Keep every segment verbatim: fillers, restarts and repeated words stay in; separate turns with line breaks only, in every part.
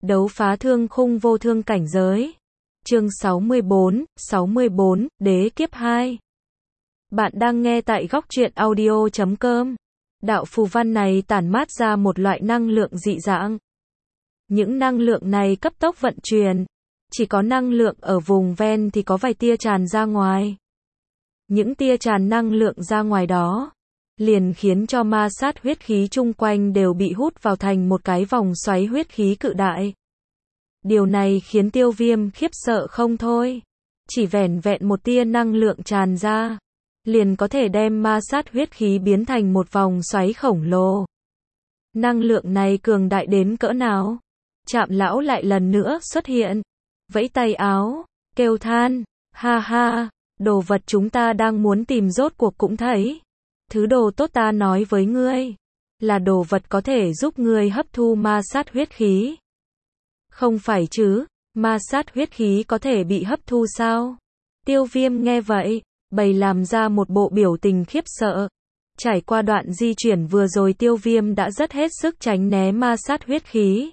Đấu phá thương khung vô thương cảnh giới. Chương sáu mươi bốn, sáu mươi bốn, Đế kiếp hai. Bạn đang nghe tại góc truyện audio chấm com. Đạo phù văn này tản mát ra một loại năng lượng dị dạng. Những năng lượng này cấp tốc vận chuyển. Chỉ có năng lượng ở vùng ven thì có vài tia tràn ra ngoài. Những tia tràn năng lượng ra ngoài đó liền khiến cho ma sát huyết khí chung quanh đều bị hút vào thành một cái vòng xoáy huyết khí cự đại. Điều này khiến Tiêu Viêm khiếp sợ không thôi. Chỉ vẻn vẹn một tia năng lượng tràn ra, liền có thể đem ma sát huyết khí biến thành một vòng xoáy khổng lồ. Năng lượng này cường đại đến cỡ nào? Trạm lão lại lần nữa xuất hiện, vẫy tay áo, kêu than, ha ha, đồ vật chúng ta đang muốn tìm rốt cuộc cũng thấy. Thứ đồ tốt ta nói với ngươi, là đồ vật có thể giúp ngươi hấp thu ma sát huyết khí. Không phải chứ, ma sát huyết khí có thể bị hấp thu sao? Tiêu Viêm nghe vậy, bày làm ra một bộ biểu tình khiếp sợ. Trải qua đoạn di chuyển vừa rồi Tiêu Viêm đã rất hết sức tránh né ma sát huyết khí.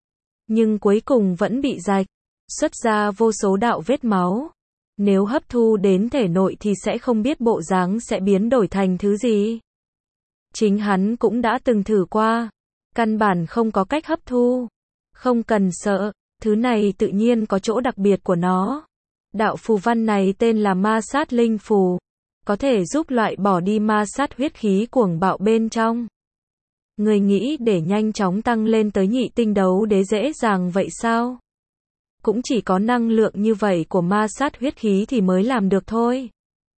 Nhưng cuối cùng vẫn bị rạch, xuất ra vô số đạo vết máu. Nếu hấp thu đến thể nội thì sẽ không biết bộ dáng sẽ biến đổi thành thứ gì. Chính hắn cũng đã từng thử qua, căn bản không có cách hấp thu. Không cần sợ, thứ này tự nhiên có chỗ đặc biệt của nó. Đạo phù văn này tên là ma sát linh phù, có thể giúp loại bỏ đi ma sát huyết khí cuồng bạo bên trong. Người nghĩ để nhanh chóng tăng lên tới nhị tinh đấu đế dễ dàng vậy sao? Cũng chỉ có năng lượng như vậy của ma sát huyết khí thì mới làm được thôi.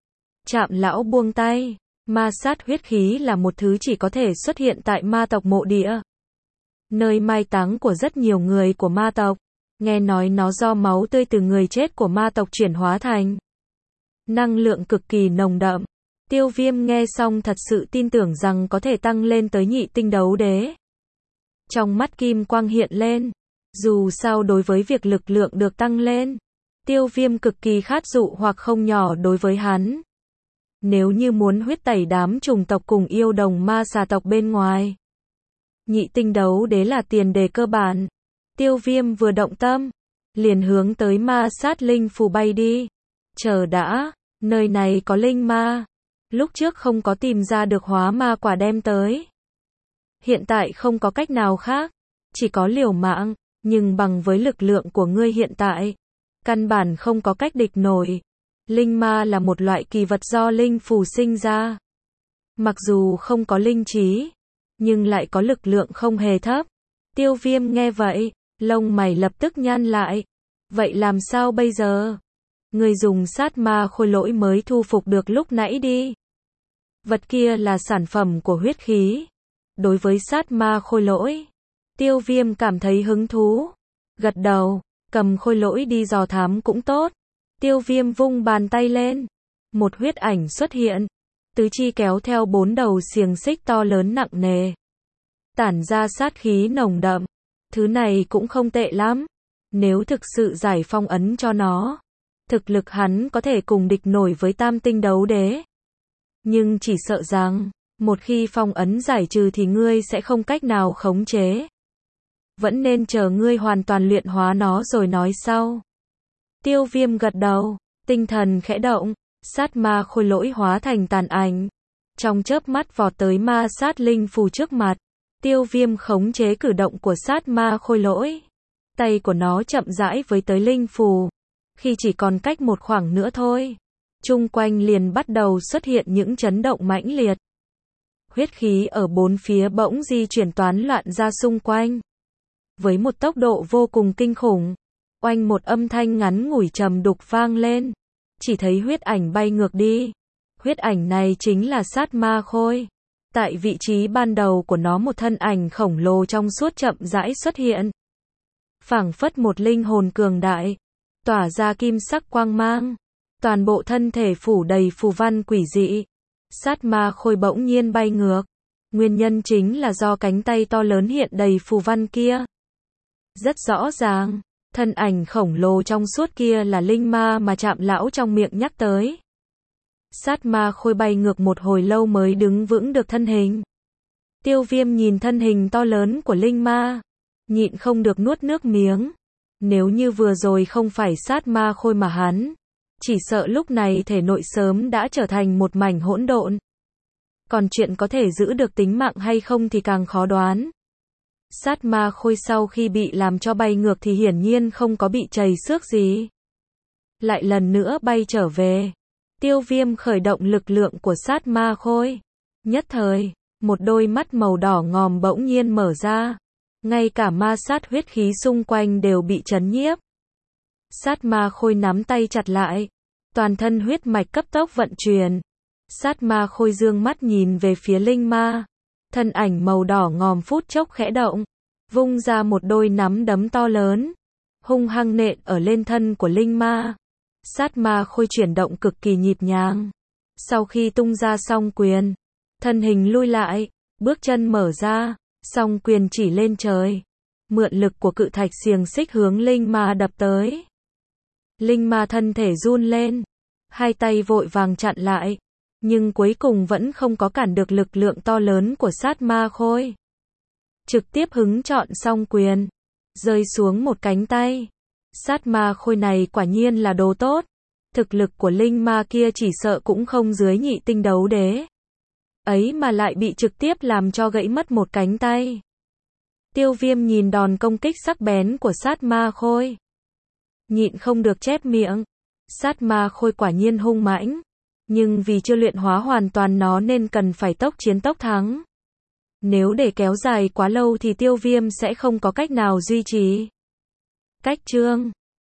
Trạm lão buông tay, ma sát huyết khí là một thứ chỉ có thể xuất hiện tại ma tộc mộ địa, nơi mai táng của rất nhiều người của ma tộc. Nghe nói nó do máu tươi từ người chết của ma tộc chuyển hóa thành. Năng lượng cực kỳ nồng đậm. Tiêu Viêm nghe xong thật sự tin tưởng rằng có thể tăng lên tới nhị tinh đấu đế. Trong mắt kim quang hiện lên. Dù sao đối với việc lực lượng được tăng lên, Tiêu Viêm cực kỳ khát dụ hoặc không nhỏ đối với hắn. Nếu như muốn huyết tẩy đám trùng tộc cùng yêu đồng ma xà tộc bên ngoài, nhị tinh đấu đế là tiền đề cơ bản. Tiêu Viêm vừa động tâm, liền hướng tới ma sát linh phù bay đi. Chờ đã, nơi này có linh ma. Lúc trước không có tìm ra được hóa ma quả đem tới. Hiện tại không có cách nào khác, chỉ có liều mạng, nhưng bằng với lực lượng của ngươi hiện tại, căn bản không có cách địch nổi. Linh ma là một loại kỳ vật do linh phù sinh ra. Mặc dù không có linh trí, nhưng lại có lực lượng không hề thấp. Tiêu Viêm nghe vậy, lông mày lập tức nhăn lại. Vậy làm sao bây giờ? Người dùng sát ma khôi lỗi mới thu phục được lúc nãy đi. Vật kia là sản phẩm của huyết khí. Đối với sát ma khôi lỗi, Tiêu Viêm cảm thấy hứng thú. Gật đầu, cầm khôi lỗi đi dò thám cũng tốt. Tiêu Viêm vung bàn tay lên. Một huyết ảnh xuất hiện. Tứ chi kéo theo bốn đầu xiềng xích to lớn nặng nề, tản ra sát khí nồng đậm. Thứ này cũng không tệ lắm. Nếu thực sự giải phong ấn cho nó, thực lực hắn có thể cùng địch nổi với tam tinh đấu đế. Nhưng chỉ sợ rằng, một khi phong ấn giải trừ thì ngươi sẽ không cách nào khống chế. Vẫn nên chờ ngươi hoàn toàn luyện hóa nó rồi nói sau. Tiêu Viêm gật đầu, tinh thần khẽ động, sát ma khôi lỗi hóa thành tàn ảnh. Trong chớp mắt vọt tới ma sát linh phù trước mặt. Tiêu Viêm khống chế cử động của sát ma khôi lỗi. Tay của nó chậm rãi với tới linh phù. Khi chỉ còn cách một khoảng nữa thôi, chung quanh liền bắt đầu xuất hiện những chấn động mãnh liệt. Huyết khí ở bốn phía bỗng di chuyển toán loạn ra xung quanh. Với một tốc độ vô cùng kinh khủng, oanh một âm thanh ngắn ngủi trầm đục vang lên. Chỉ thấy huyết ảnh bay ngược đi. Huyết ảnh này chính là sát ma khôi. Tại vị trí ban đầu của nó một thân ảnh khổng lồ trong suốt chậm rãi xuất hiện. Phảng phất một linh hồn cường đại, tỏa ra kim sắc quang mang. Toàn bộ thân thể phủ đầy phù văn quỷ dị. Sát ma khôi bỗng nhiên bay ngược. Nguyên nhân chính là do cánh tay to lớn hiện đầy phù văn kia. Rất rõ ràng, thân ảnh khổng lồ trong suốt kia là linh ma mà Trạm lão trong miệng nhắc tới. Sát ma khôi bay ngược một hồi lâu mới đứng vững được thân hình. Tiêu Viêm nhìn thân hình to lớn của linh ma, nhịn không được nuốt nước miếng. Nếu như vừa rồi không phải sát ma khôi mà hắn, chỉ sợ lúc này thể nội sớm đã trở thành một mảnh hỗn độn. Còn chuyện có thể giữ được tính mạng hay không thì càng khó đoán. Sát ma khôi sau khi bị làm cho bay ngược thì hiển nhiên không có bị trầy xước gì. Lại lần nữa bay trở về. Tiêu Viêm khởi động lực lượng của sát ma khôi. Nhất thời, một đôi mắt màu đỏ ngòm bỗng nhiên mở ra. Ngay cả ma sát huyết khí xung quanh đều bị chấn nhiếp. Sát ma khôi nắm tay chặt lại. Toàn thân huyết mạch cấp tốc vận chuyển. Sát ma khôi dương mắt nhìn về phía linh ma. Thân ảnh màu đỏ ngòm phút chốc khẽ động. Vung ra một đôi nắm đấm to lớn. Hung hăng nện ở lên thân của linh ma. Sát ma khôi chuyển động cực kỳ nhịp nhàng. Sau khi tung ra song quyền, thân hình lui lại, bước chân mở ra, song quyền chỉ lên trời. Mượn lực của cự thạch xiềng xích hướng linh ma đập tới. Linh ma thân thể run lên, hai tay vội vàng chặn lại, nhưng cuối cùng vẫn không có cản được lực lượng to lớn của sát ma khôi. Trực tiếp hứng chọn song quyền, rơi xuống một cánh tay. Sát ma khôi này quả nhiên là đồ tốt. Thực lực của linh ma kia chỉ sợ cũng không dưới nhị tinh đấu đế. Ấy mà lại bị trực tiếp làm cho gãy mất một cánh tay. Tiêu Viêm nhìn đòn công kích sắc bén của sát ma khôi, nhịn không được chép miệng. Sát ma khôi quả nhiên hung mãnh, nhưng vì chưa luyện hóa hoàn toàn nó nên cần phải tốc chiến tốc thắng. Nếu để kéo dài quá lâu thì Tiêu Viêm sẽ không có cách nào duy trì. Cách chương